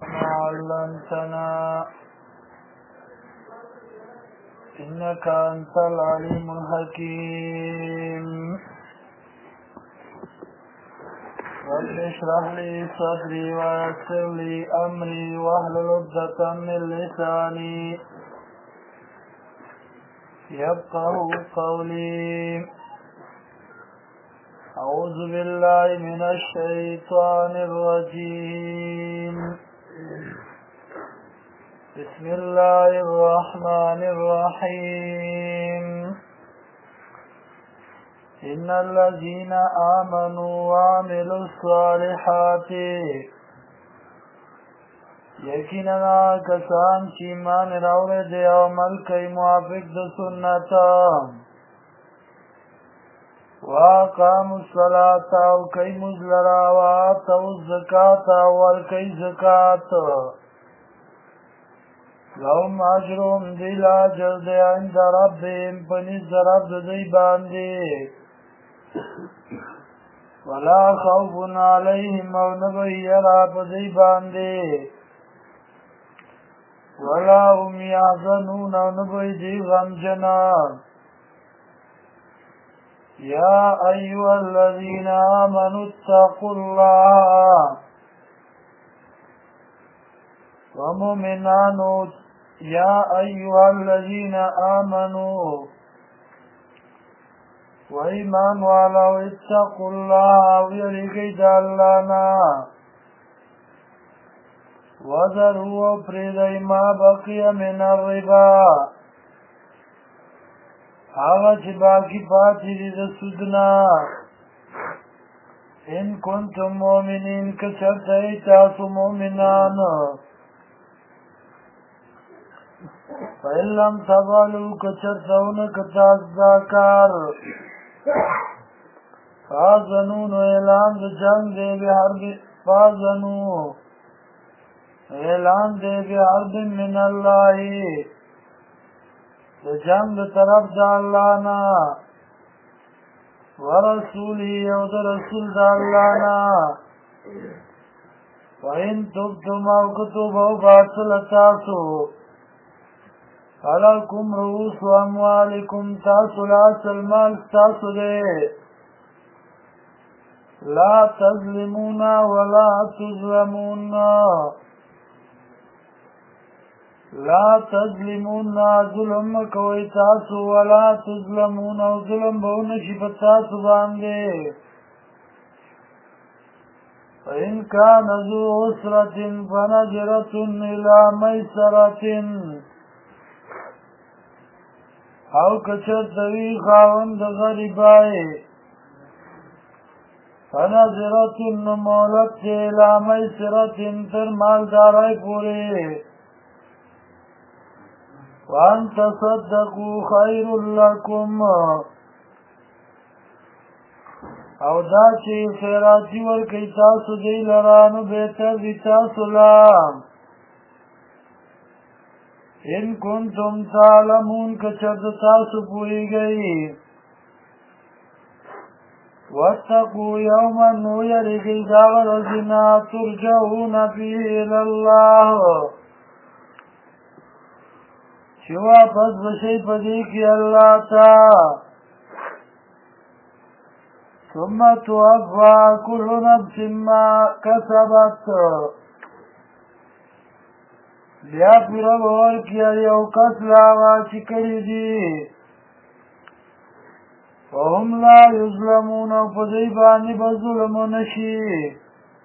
ما علمتنا إنك أنت العليم الحكيم رب اشرح لي صدري ويسر لي أمري واحلل عقدة من لساني يفقهوا قولي. أعوذ بالله من الشيطان الرجيم. بسم الله الرحمن الرحيم. إن الذين آمنوا وعملوا الصالحات یقینا کسان چې ایمان راوړي دي او عمل کوي موافق د سنت واقاموا الصلاة او کوي مونځ لرا واتوا الزکات او ورکوي زکات لهم اجرهم دی لاجر دی عند ربهم پنیز در رب دی باندې ولا خوف علیهم او نبی یرا پدی باندې ولا هم يحزنون او نبی دی غمجنان. يا أيها الذين آمنوا اتقوا الله ومؤمنان يا أيها الذين آمنوا وإيمان ولو اتقوا الله ويرقيد اللنا وذروا فريد ما بقي من الربا هغه چې باقی پاتې دي د سودنا ان کنتم مؤمنین که چرته تاسو مؤمنان فإن لم تفعلوا که چرته ونه تاسو دا کار فاذنوا اعلان د جنګ دی به حرب فاذنوا اعلان دی به حرب من الله د جنگ طرف د الله نه ورسوله او د رسول د الله نه وإن تبتم او کتبوا باطل تاسو فلکم رؤوس اموالکم تاسو لاس المال تاسو دی لا تظلمون ولا تظلمون لا تظلمون ظلم کوي تاسو ولا تظلمون او ظلم به نشي په تاسو باندې. فإن كان ذو عسرة فنظرة إلى ميسرة او کچرته وي خاوند غریبای فنظرة مولت إلى ميسرة تر مالدارای پورې وان تصدقوا خير لكم او دا چې خیراتی ورکړئ تاسو دی لرا نو بهتر دي تاسو لا ان کنتم تعلمون که چېرته تاسو پوهیږئ واتقوا یوما ویریږئ د هغه ورځې نه ترجعون فیه الی الله چې واپس بشئ په دې کې الله ته ثم توفى كل نفس ما كسبت بیا پوره به ورکړي یو کس له هغه چې کړي دي وهم لا یظلمون او په دوی باندې به ظلم ونه شي.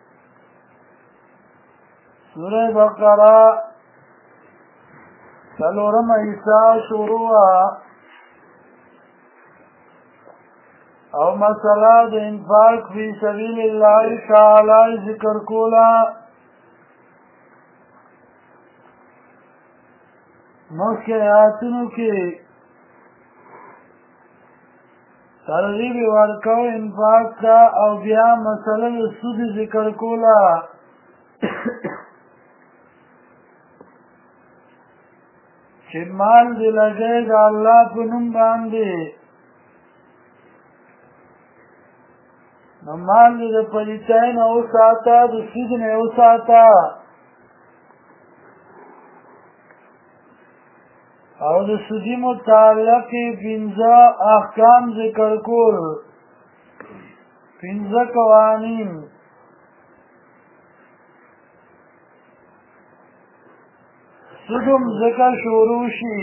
سوره بقره څلورم حصہ شروع او مسله د انفاق فی سبیل الله تعالی ذکر کولا. مخکې آیاتونو کې ترغیب ورکو انفاق ته او بیا مسله د سود ذکر کولا. چې مال دې لګئ د الله په نوم باندې نو مال دې د پلیتۍ نه وساته د سود نه وساته او د سودي متعلق پنځه احکام ذکر کول، پنځه قوانین. سودم ذکر شروع شي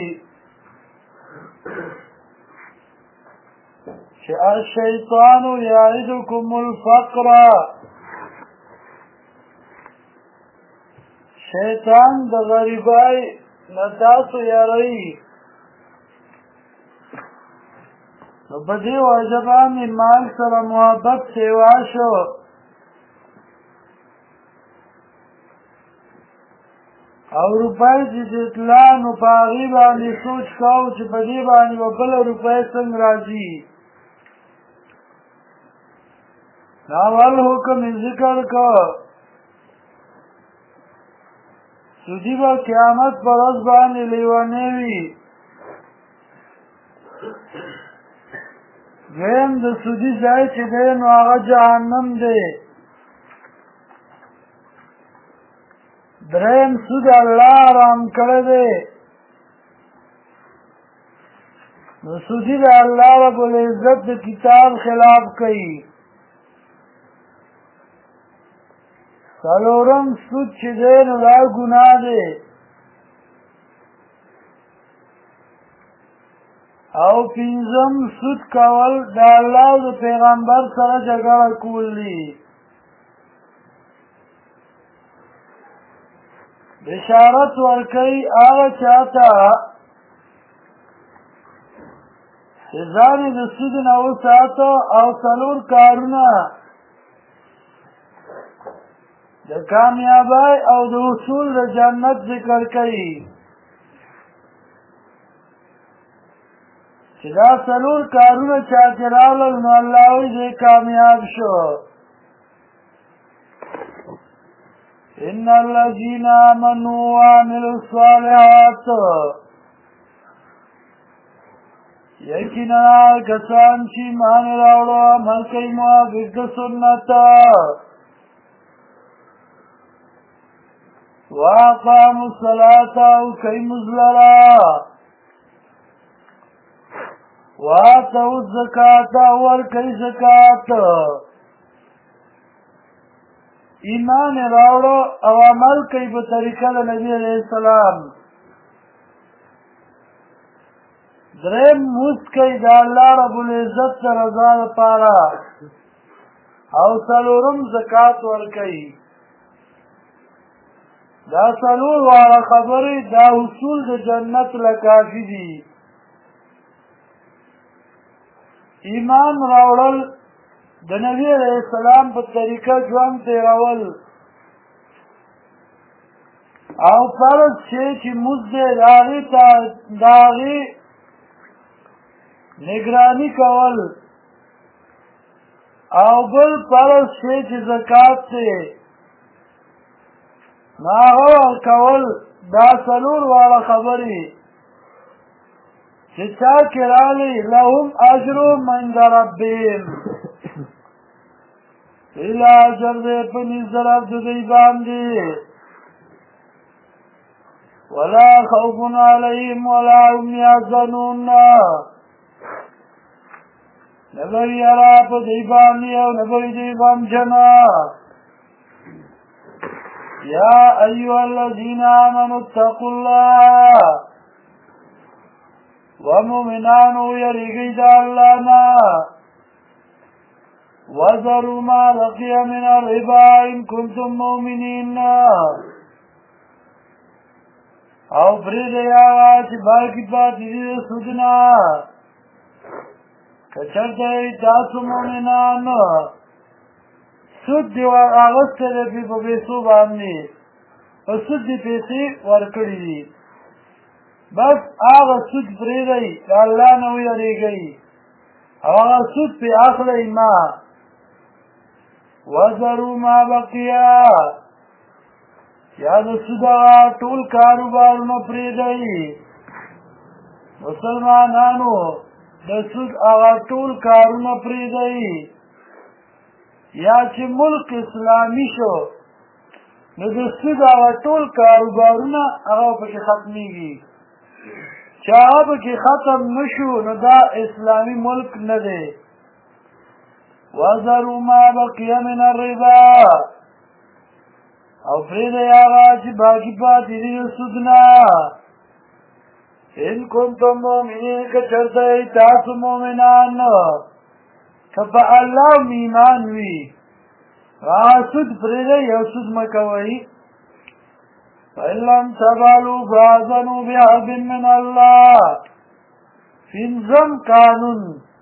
چې الشیطان یعدکم الفقر، شیطان د غریبای نه تاسو یاروي. نو په دې وجه باندې مال سره محبت سیوا شو. او روپۍ چې تلا نو په هغې باندې سوچ کوو چې په دې باندې به بله روپۍ څنګه راځي. نو اول حکم یې ذکر که سودي به قیامت په ورځ باندې لیونی وي. دویم د سودي ځای چې دی نو هغه جهنم دی. دریم سود الله حرام کړی دی. نو سودي د الله رب العزت د کتاب خلاف کوي. څلورم سود چې دی نو دا ګناه دی. او پنځم سود کول د الله او د پیغمبر سره جګړه کول دي. بشارت ورکوي هغه چاته چې ځان یې د سود نه وساته او څلور کارونه د کامیابی او د حصول د جنت ذکر کوي. چې دا څلور کارونه چا چې راغلل نو الله وایي دی کامیاب شو. ان الذين آمنوا وعملوا الصالحات، یقینا کسان چې ایمان راوړو عمل کوي موافق د سنت، واقاموا الصلاة او کوي لمونځ لره، واتوا الزکاة ورکوي زکات. ایمان راوړو او عمل کوي په طریقه د نبي علیه السلام. دریم مونځ کوي د الله رب العزت د رضا لپاره. او څلورم زکات ورکوي. دا څلور واړه خبرې دا حصول د جنت لکافي دي. ایمان راوړل، د نبی علیه السلام په طریقه ژوند تېرول، او فرض شی چې مونځ دی د هغې نگراني کول، او بل فرض شی چې زکات دی نو هغه ورکول. دا څلور واړه خبرې چې چا کې راغلي لهم اجرهم عند ربهم، الا اجر دی په نزد د رب د دوی باندې. ولا خوف علیهم ولا هم یحزنون، نه به یاره په دوی باندې او نه به دوی غمجنه. یا ایها الذین آمنوا اتقوا الله، ومؤمنانو یریږئ د الله نه. وذروا ما بقي من الربا ان كنتم مؤمنين، او پرېږدئ هغه چې باقي پاتې دي د سود نه که چېرته تاسو مؤمنان. سود دې اخیستی دی په پیسو باندې، په سود دې پیسې ورکړي دي، بس هغه سود پرېږدئ، د الله نه ویرېږئ او هغه سود پې اخلئ مه. وذروا ما بقیا، یا د سود هغه ټول کاروبارونه پرېږدئ. مسلمانانو د سود هغه ټول کارونه پرېږدئ. یا چې ملک اسلامي شو نو د سود هغه ټول کاروبارونه هغه پکې ختمیږي. چې هغه پکې ختم نشو نو دا اسلامي ملک نه دی. وذروا ما بقي من الربا او پرېږدئ هغه چې باقي پاتې دي د سود نه. ان کنتم مؤمنین که چېرته یئ تاسو مؤمنان که په الله ایمان وي هغه سود پرېږدئ او سود مه کوئ. فإن لم تفعلوا فأذنوا بحرب من الله. پنځم قانون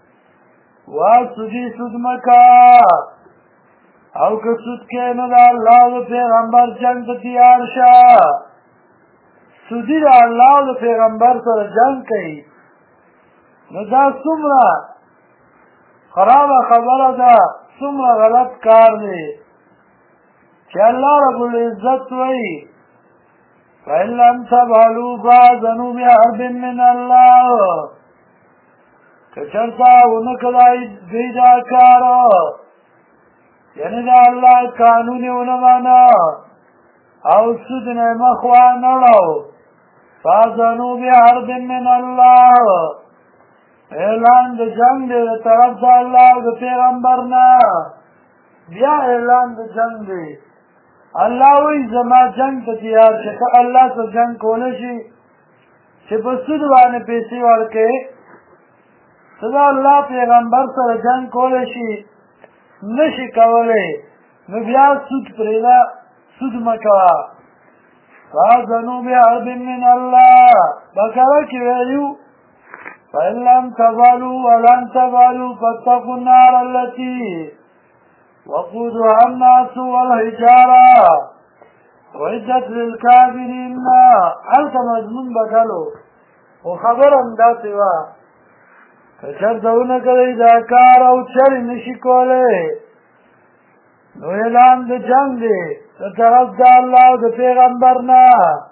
سودی سود مکا او که سود کې نو د الله او پیغمبر جنگ ته تیار شه. سودی د الله او پیغمبر سره جنگ کوي نو دا څومره خرابه خبره ده، څومره غلط کار دی چې الله رب العزت وایي فإن لم تفعلوا فأذنوا بحرب من الله. که چېرته ونه کړئ دوی دا کار یعنې د الله قانون یې ونه مانه او سود نه یې مخ وانهړو فأذنوا بحرب من الله. اعلان د جنګ دی د طرف د الله او د پیغمبر نه. بیا اعلان د جنګ دی. الله وایي زما جنګ ته تیار شه. که الله سره جنګ کولی شي چې په سود باندې پیسې ورکړې ته د الله پیغمبر سره جنګ کولی شي نشي کولی نو بیا سود پرېږده، سود مه کوه. فأذنوا بحرب من الله. بقره کې ویلي فإن لم تفعلوا ولن تفعلوا فاتقوا النار التي وقودها الناس والحجارة أعدت للكافرين. هلته مضمون بدلو خو خبره همداسې وه که چېرته ونه کړئ دا کار او چرې نشي کولی نو اعلان د جنګ دی د طرف د الله او د پیغمبر نه.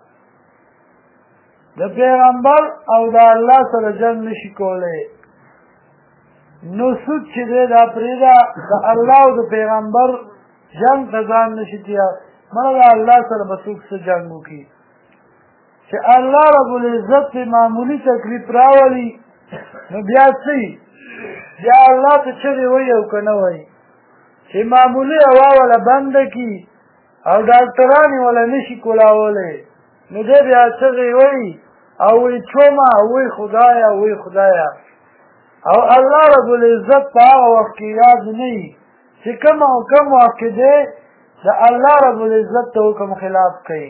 د پیغمبر او د الله سره جنګ نشي کولی نو سود چې دی دا پرېږده د الله او د پیغمبر جنګ ته ځان نشي تیار. مړه د الله سره به څوک څه جنګ وکړي چې الله رب العزت پې معمولي تکلیف راولي نو بیا څه بیا الله ته چغې وایي او که نه وایي چې معمولي هوا وله بنده کړي او ډاکټران یې وله نشي کولاولی نو دی بیا چغې وایي او وایي چومه او وایي خدایه وایي خدایه او الله رب العزت په هغه وخت کې یاد نه وي چې کوم او کوم وخت کې دی د الله رب العزت ته حکم خلاف کوي.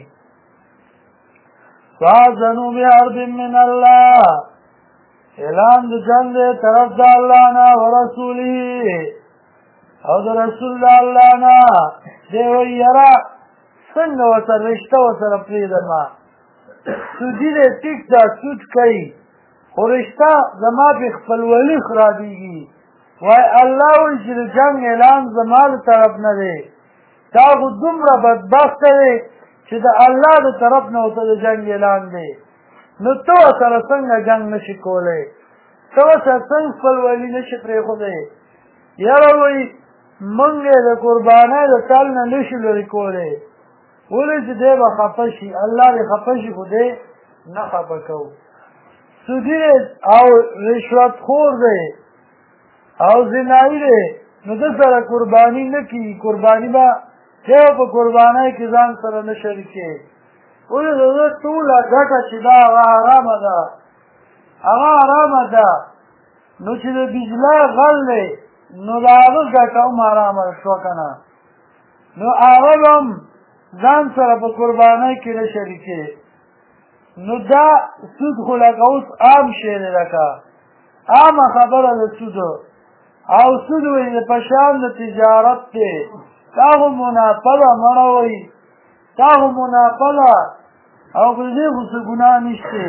فأذنوا بحرب من الله. اعلان د جنګ دی طرف د الله نه ورسوله او د رسول د الله نه. دی وایي یاره څنګه ورسره رشته ورسره پرېږدمه سودي دی ټیک ده سود کوي خو رشته زما پې خپلولي خرابېږي. وایي الله وایي چې د جنګ اعلان زما د طرف نه دی تا خو دومره بدبخته دی چې د الله د طرف نه ورته د جنګ اعلان دی نو ته ورسره څنګه جنګ نشي کولی ته ورسره څنګه خپلولي نشي پرېښودی. یاره وایي موږ یې د قربانۍ د تل نه نشو لرې کولی ولې چې دی به خفه شي الله دې خفه شي خو دی نه خفه کوو. سودي دی او رشوتخور دی او زنایي دی نو ده سره قرباني نه کېږي قرباني به دی په قربانۍ کې ځان سره نه شریکوي ولې د ده ټوله ګټه چې ده هغه حرامه ده هغه حرامه ده نو چې د بجلی غل دی نو د هغه ګټه هم حرامه شوه که نه نو هغه به هم ځان سره په قربانۍ کې نه شریکوي. نو دا سود خو لکه اوس عام شی دی لکه عامه خبره د سودو او سود وایي په شان د تجارت دی دا خو منافع ده مړه وایي دا خو منافع ده او په دې خو څه ګناه نشته.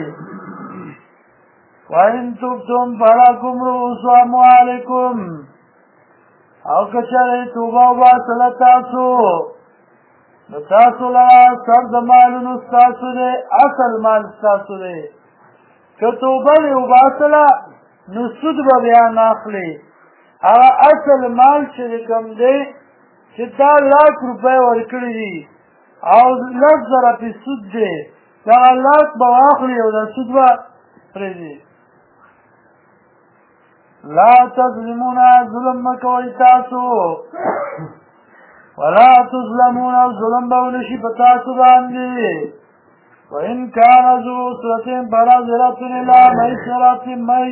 وإن تبتم فلکم رؤوس أموالکم. او که چېرې توبه وباسله تاسو نو تاسو لره سر د مالونو ستاسو دی اصل مال ستاسو دی. که توبه دې وباسله نو سود به بیا نه اخلي هغه اصل مال چې کوم دی چې تا 1,00,000 روپۍ ورکړي دي او 1,00,000 پې سود دی دغه 1,00,000 به واخلي او دا سود به پریږدي لا تظلمون ظلم مه کوئ تاسو ولا تظلمون ظلم به ونشي په تاسو باندې وإن كان ذو عسرة فنظرة إلى ميسرة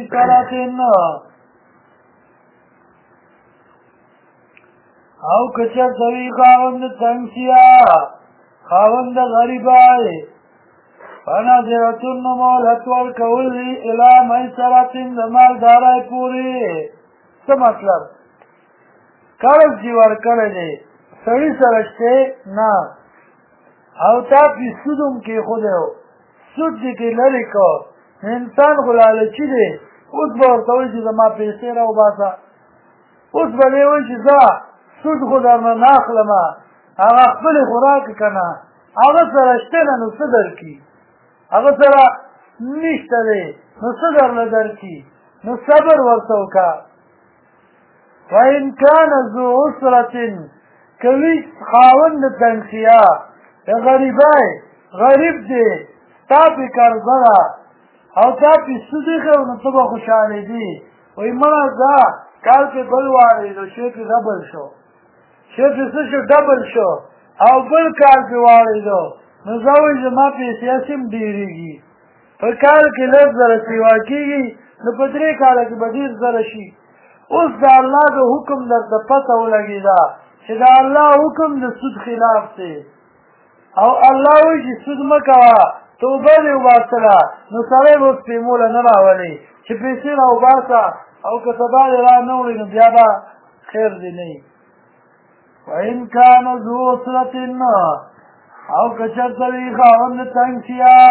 او کچر دوی خاوند تنگسیا خاوند غریبای فنظرة مولت والکولی الى ميسرة دمال دارای پوری څه مطلب قرض دی ورکړی دی سړي سره شته نه او تا پې سود هم کېښودی و سود دې کې لرې کړه انسان خو لالچي دی اوس به ورته وایي چې زما پیسې راوباسه اوس به دې وایي چې زه سود خو درنه نه اخلم هغه خپلې خو راکړه که نه هغه سره شته نه نو څه درکړي هغه سره نشته دی نو څه درله درکړي نو صبر ورته وکړه وإن كان ذو عسرة کوي خاوند تنګسیا غریبای غریب دی تا پې قرضه ده او تا پې سود ایښی نو ته به خوشحالېدې وایي مړه ځه کال کې بل واړېدو شی پې ډبل شو شی پې څه شو ډبل شو او بل کال پې واړېدو نو زه وایي زما پیسې هسې هم ډېرېږي په کال کې لږ زره سیوا کېږي نو په 3 کاله کې به ډېر زره شي اوس د الله د حکم درته پته ولګېده چې د الله حکم د سود خلاف دی او الله وایي چې سود مه کوه توبه دې وباسله نو سړی به اوس پیموله نه راولي چې پیسې راوباسه او که سبا دې را نه وړي نو بیا به خیر دې نه وي وإن كان ذو عسرة او که چېرته وي خاوند تنګسیا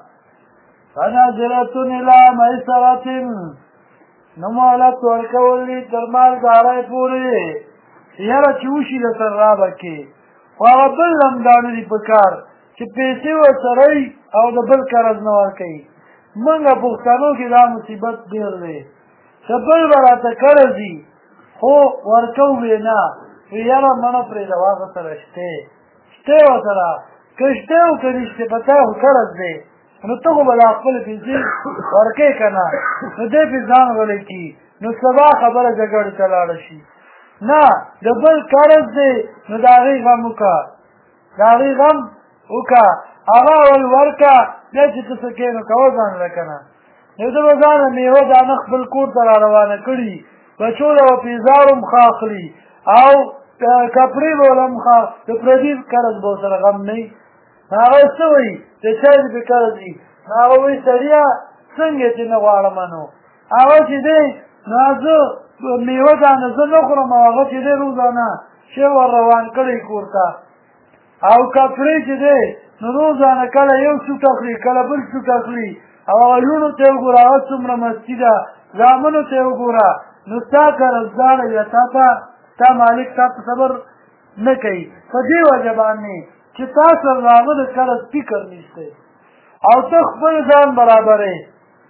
فنظرة إلى ميسرة نو مهلت ورکول دي تر مالدارۍ پورې یاره چې وشي د سر رابه کې خو هغه بل لمدانه دي په کار چې پیسې ورسره وي او د بل قرض نه ورکوي موږ پښتنو کې دا مصیبت ډېر دی چې بل به راته قرض وي خو ورکوو یې نه وي یاره مړه پرېږده هغه سره شته ورسره که شته او که نشته په تا خو قرض دی نو ته خو به دا خپلې پیسې ورکوې که نه نو دی پې ځان غلی کړي نو سبا خبره جګړې ته لاړه شي نه د بل قرض دی نو د هغې غم وکړه د هغې غم وکړه هغه اول ورکړه بیا چې ته څه کوې نو کوه ځان له که نه نو ده به ځانه میوه دانه خپل کور ته را روانه کړي بچو له به پیزار هم ښه اخلي او کپړې به ول هم ښه د پردي قرض به ورسره غم نه وي هغه څه وایي چې چا دې پې قرض وي نو هغه وایي سړیه څنګه چې نه غواړم نو هغه چې دی نو زه میوه دانه زه نه خورم او هغه چې دی روزانه شی ور روان کړی کور ته او کپړې چې دی نو روزانه کله یو سوټ اخلي کله بل سوټ اخلي او هغه لوڼو ته یې وګوره هغه څومره مستي ده زامنو ته یې وګوره نو ستا قرضداره یا تا ته ستا مالک تا په صبر نه کوي په دې وجه باندې چې تا سره د هغه د قرض فکر نشته او ته خپل ځان برابرې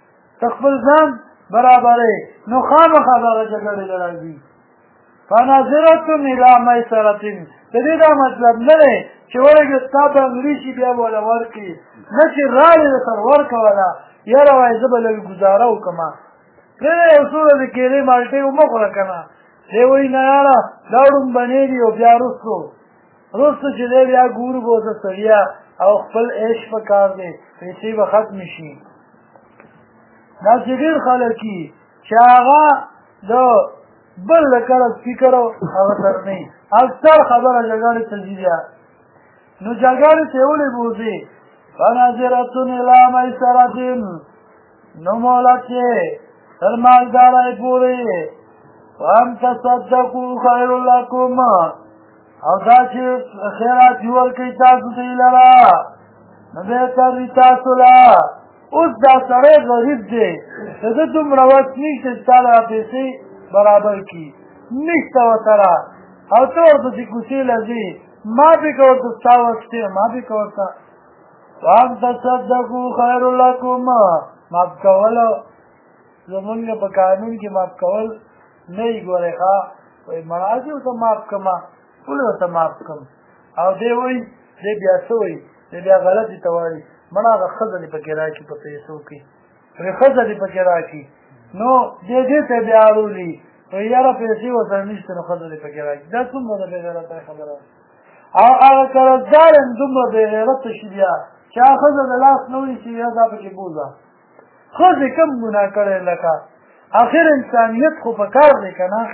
نو خامخا دغه جګړې له راځي فناظرة إلى ميسرة د دې دا مطلب نه دی چې ورګې ستا به انګلیسي بیا به وله ورکړي نه چې راغې درسره ورکوله یاره وایي زه به لږ ګزاره وکړمه پرېږده یو څو ورځې کېلې مالټې ومه خوره که نه دی وایي نه یاره دا ړومبنې دي او بیا وروستو چې دی بیا ګورو به ورته سړیا او خپل عیش په کار دی پیسې به ختمې شي داسې ډېر خلک وي چې هغه د بل د قرض فکر هغه سره نه وي اکثر خبره جګړې ته ځي بیا نو جګړې ته یې ولې بوځي فناظرة إلى ميسرة نو مهلت یې تر مالدارۍ پورې وان تصدقوا خیر لکم او دا چې خیرات یې ورکوي تاسو دوی لره نو بهتر وي تاسو له اوس دا سړی غریب دی د ده دومره وس نشته چې تا دغه پیسې برابر کړي نشته ورسره او ته ورپسې کوڅې له ځې ما پې که ورته ستا وس دی ما پې که ورته وان تصدقوا خیر لکم معاف کول زمونږ په قانون کې معاف کول نه وي ګورئ ښه وایي مړه دې ورته معاف کړمه ولې ورته معاف کړم او دی وایي دی بیا څه وایي دی بیا غلطې ته وایي مړه هغه ښځه دې پکې راکړي په پیسو کې ښځه دې پکې راکړي نو دې ته بیا اړولي یاره پیسې ورسره نشته نو ښځه دې پکې راکړي دا څومره د بېغیرته خبره او هغه قرضدار هم دومره بېغیرته شي بیا چې هغه ښځه د لاس نه ونیسي یا دا پکې بوځه ښځې کم ګناه کړی لکه آخر انسانیت خو په کار دی که نه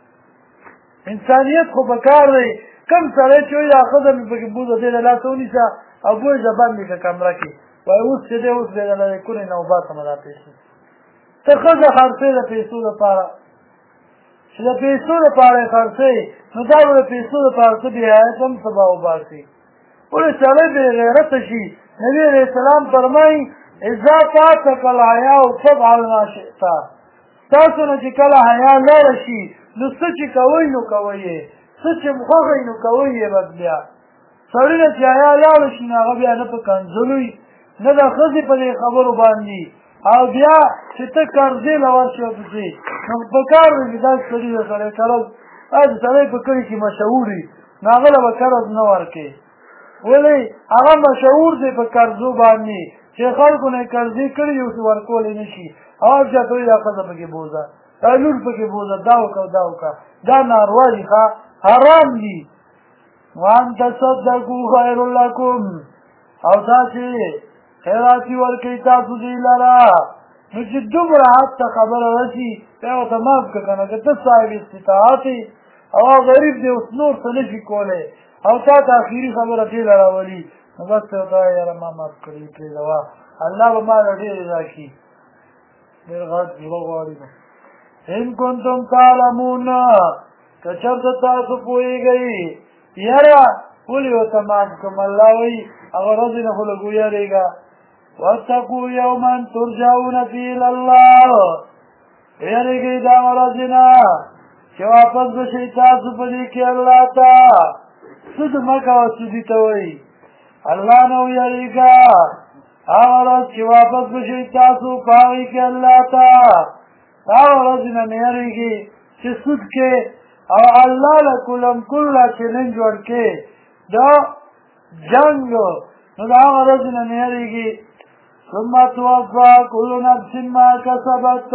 انسانیت خو په کار دی کم سړی چې وایي دا ښځه مې پکې بوځه دی د لاسه ونیسه او بوی زه بند کړه کمره کې وایي اوس چې دی اوس بیا د لرې کونې نه وباسمه دا پیسې ته ښځه خرڅوې د پیسو دپاره چې د پیسو دپاره یې خرڅوې نو دا به د پیسو دپاره ته بېحیات هم سبا وباسي ولې سړی بېغیرته شي نبي علیه السلام فرمایي اذا فاتک الحیا فافعل ما شئت تاسو نه چې کله حیا لاړه شي نو څه چې کوئ نو کوئ یې څه چې خوښئ نو کوئ یې بس بیا سړي نه چې حیا لاړه شي نو هغه بیا نه په کنځلوي نه د ښځې په دې خبرو باندې او بیا چې ته قرضې له ورشې ورپسې نو په کار دی چې داسې سړي د سړی قرض د سړی په کلي کې مشهور وي نو هغه له به قرض نه ورکړې ولې هغه مشهور دی په قرضو باندې چې خلکو نه قرضې کړي یو چې ورکولی نه شي او چاته وایي دا ښځه پکې بوځه دا لور پکې بوځه دا وکړه دا وکړه دا ناروا دي ښه حرام دي وان تصدقوا خیر لکم او تاسې خیراتي ورکوئ تاسو دوی لره نو چې دومره حد ته خبره رسي بیا ورته معاف کړه که نه که ته صاحب استطاعت او غریب دی اوس نور څه نه شي کولی او تا ته اخري خبره دې له راولي نو بس ته ورته وایه یاره ما معاف کړي پرېږده الله به ما له ډېرې راکړي ډېر غټ زړه غواړي نو ان کنتم تعلمون که چېرته تاسو پوهېږئ یاره ولې ورته معاف کړم الله وایي هغه ورځې نه خو لږ ویرېږه واتقوا یوما ترجعون فیه الی الله ویرېږئ دا ورځې نه چې واپس به شئ تاسو په دې کې الله ته سود مه کوه سودي ته وایي الله نه ویرېږه هغه ورځ چې واپس به شئ تاسو په هغې کې الله ته هغه ورځې نه نه یېرېږي چې سود کې او الله له کلم کله چلنج ورکړي دا جنګ نو د هغه ورځې نه نه یېرېږي ثم توفا کل نفس ما کسبت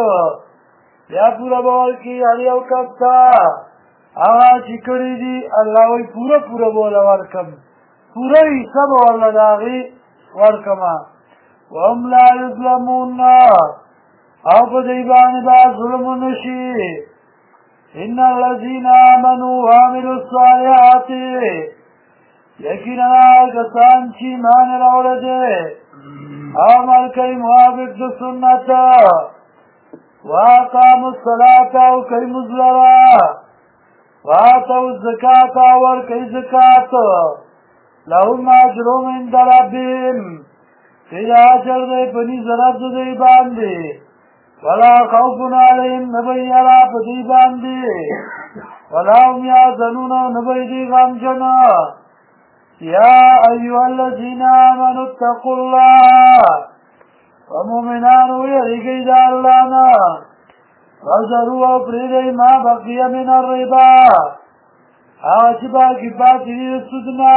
بیا پوره به ورکړي هر یو کس ته هغه چې کړي دي الله وایي پوره پوره به ورله ورکړم پوره حصه به ورله د هغې ورکړمه وهم لا یظلمون او په دوی باندې به ظلم ونه شي ان الذین آمنوا وعملوا الصالحات یقینا کسان چې ایمان یې راوړی دی او عمل کوي موافق د سنت واقاموا الصلاة او کوي لمونځ لره واتوا الزکاة او ورکوي زکات لهم اجرهم عند ربهم چې دا اجر دی په نېز د رب د دوی باندې ولا خوف علیهم نه به یاره په دوی باندې ولا هم یحزنون نه به دوی غمجن یا ایها الذین آمنوا اتقوا الله ومؤمنانو یریږئ د الله نه وذروا او پرېږدئ ما بقیه من الربا هغه چې باقي پاتې دي د سود نه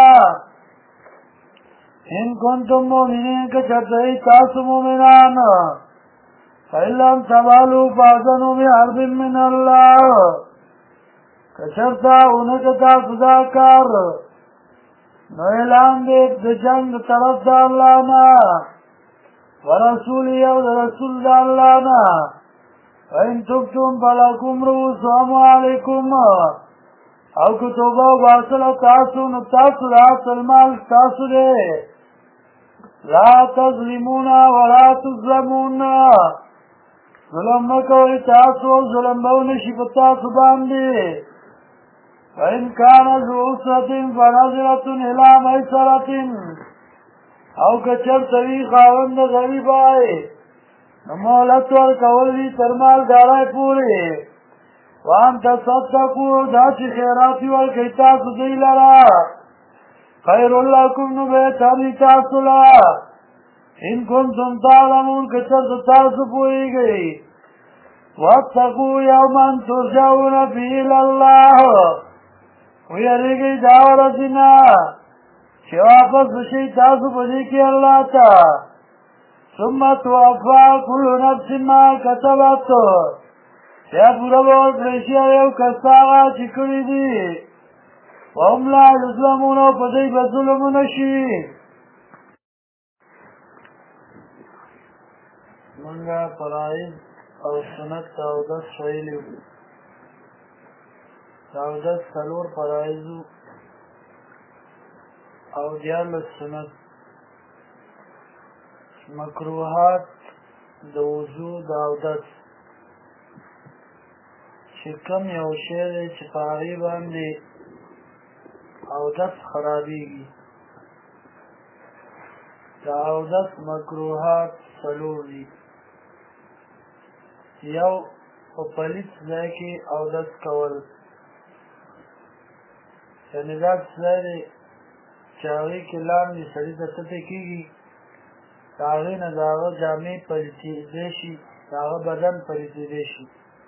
ان کنتم مؤمنین که چېرته تاسو مؤمنان فإن لم تفعلوا فأذنوا بحرب من الله که چېرته ونه که تاسو دا کار نو اعلان دی د جنګ د طرف د الله نه ورسوله او د رسول د الله نه وإن تبتم فلکم رؤوس أموالکم او که توبه وباسله تاسو نو تاسو د اصل مال تاسو دی لا تظلمون ولا تظلمون ظلم نه کوئ تاسو او ظلم به ونه شي په تاسو باندې فإن كان ذو عسرة فنظرة إلى ميسرة او که چېرته وي خاوند غریب وای نو مهلت ورکول وي تر مالدارۍ پورې وان تصدقوا دا چې خیراتي ورکوئ تاسو دوی لره خیر لکم نو بهتر وي تاسو له ان کنتم تعلمون که چېرته تاسو پوهېږئ واتقوا یوما ترجعون فیه الی الله ویریږئ دا ورځې نه چې واپس به شئ تاسو په دې کې الله ته ثم توفى كل نفس ما كسبت بیا پورا به ورکړی شي یو کس هغه چې کړي دي وهم لا یظلمون او په دوی به ظلم ونه شي. مونږ فرایض او سنت ته اودس ویلي وو. د اودس څلور فرایض او 14 سنت. مکروهات د وضو د اودس چې کوم یو شی دی چې په هغې باندې اودس خرابېږي. د اودس مکروهات څلور دي. یو په پلیت ځای کې اودس کول، یعنې داسې ځای دی چې هغې کې لاندې سړي ته تپې کېږي، د هغې نه د هغه جامې پلیتېدی شي، د هغه بدن پلیتېدی شي.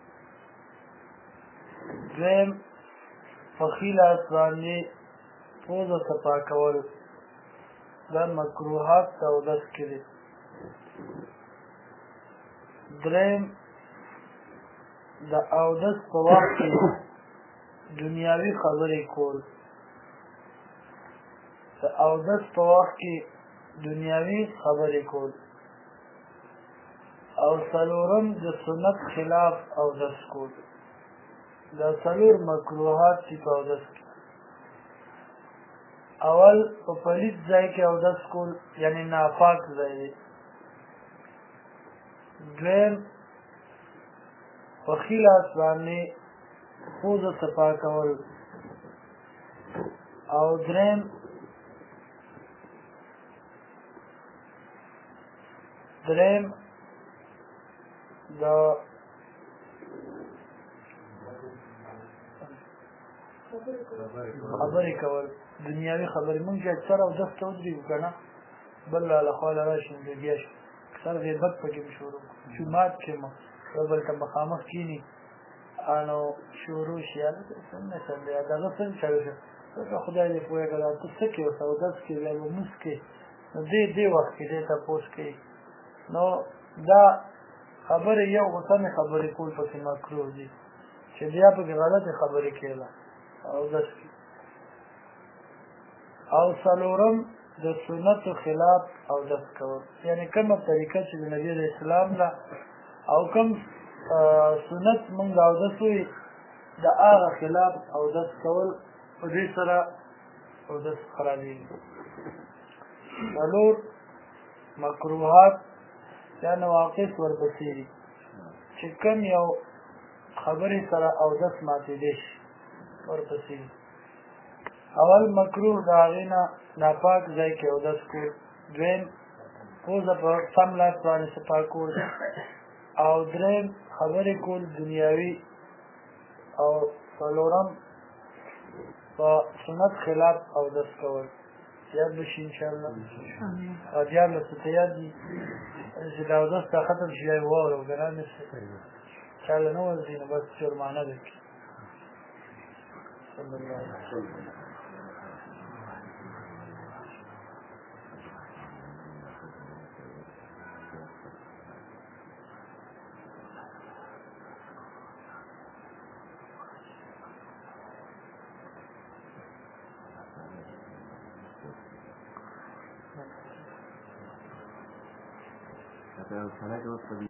دویم په ښي لاس باندې پوزه صفا کول، دا مکروهات د اودس کې دی. دریم د اودس په وخت کې دنیاوي خبرې کول، د اودس په وخت کې دنیاوي خبرې کول. او څلورم د سنت خلاف اودس کول. دا څلور مکروهات دي په اودس کې. اول په پلیت ځای کې اودس کول، یعنې ناپاک ځای دی. دویم په ښي لاس باندې پوزه صفا کول. او دریم د خبرې کول، دنیاوي خبرې. مونږ چې اکثر اودس ته ودرېږو که نه، بل له خواله راشي لګیا شي، اکثر غیبت پکې م شروع کړو، جومات کې م یو بل ته مخامخ کښېني نو شروع شي هلته څنګه چل دی، دغه څنګه چل شو، ځکه خدای دې پوهېږه دا ته څه کوې، اوس اودس کې بیا لمونځ کې، نو دې وخت کې دې تپوس کوي. نو دا خبرې یو سمې خبرې کول پکې مکروه دي، چې بیا پکې غلطې خبرې کېله اودس کې. او څلورم د سنتو خلاف اودس کول، یعنې کومه طریقه چې د نبي علیه السلام ده او کوم سنت مونږ د اودس وي د هغه خلاف اودس کول، په دې سره اودس خرابېږي. څلور مکروهات یا نواقص ورپسې دي چې کوم یو خبرې سره اودس ماتېدی شي ورپسې. اول مکروه د هغې نه ناپاک ځای کې اودس کول. دویم پوزه په سم لاس باندې صفا کول. او دریم خبرې کول دنیاوي. او څلورم په سنت خلاف اودس کول. یاد بشي انشاءالله. او 14 ته یاد دي چې د اودس دا ختم شي یا یې واورو که نه انشاءالله نه ورځي نو بس جرمانه درکړي. صلی الله علیه وسلم. Pero, ¿sabes qué?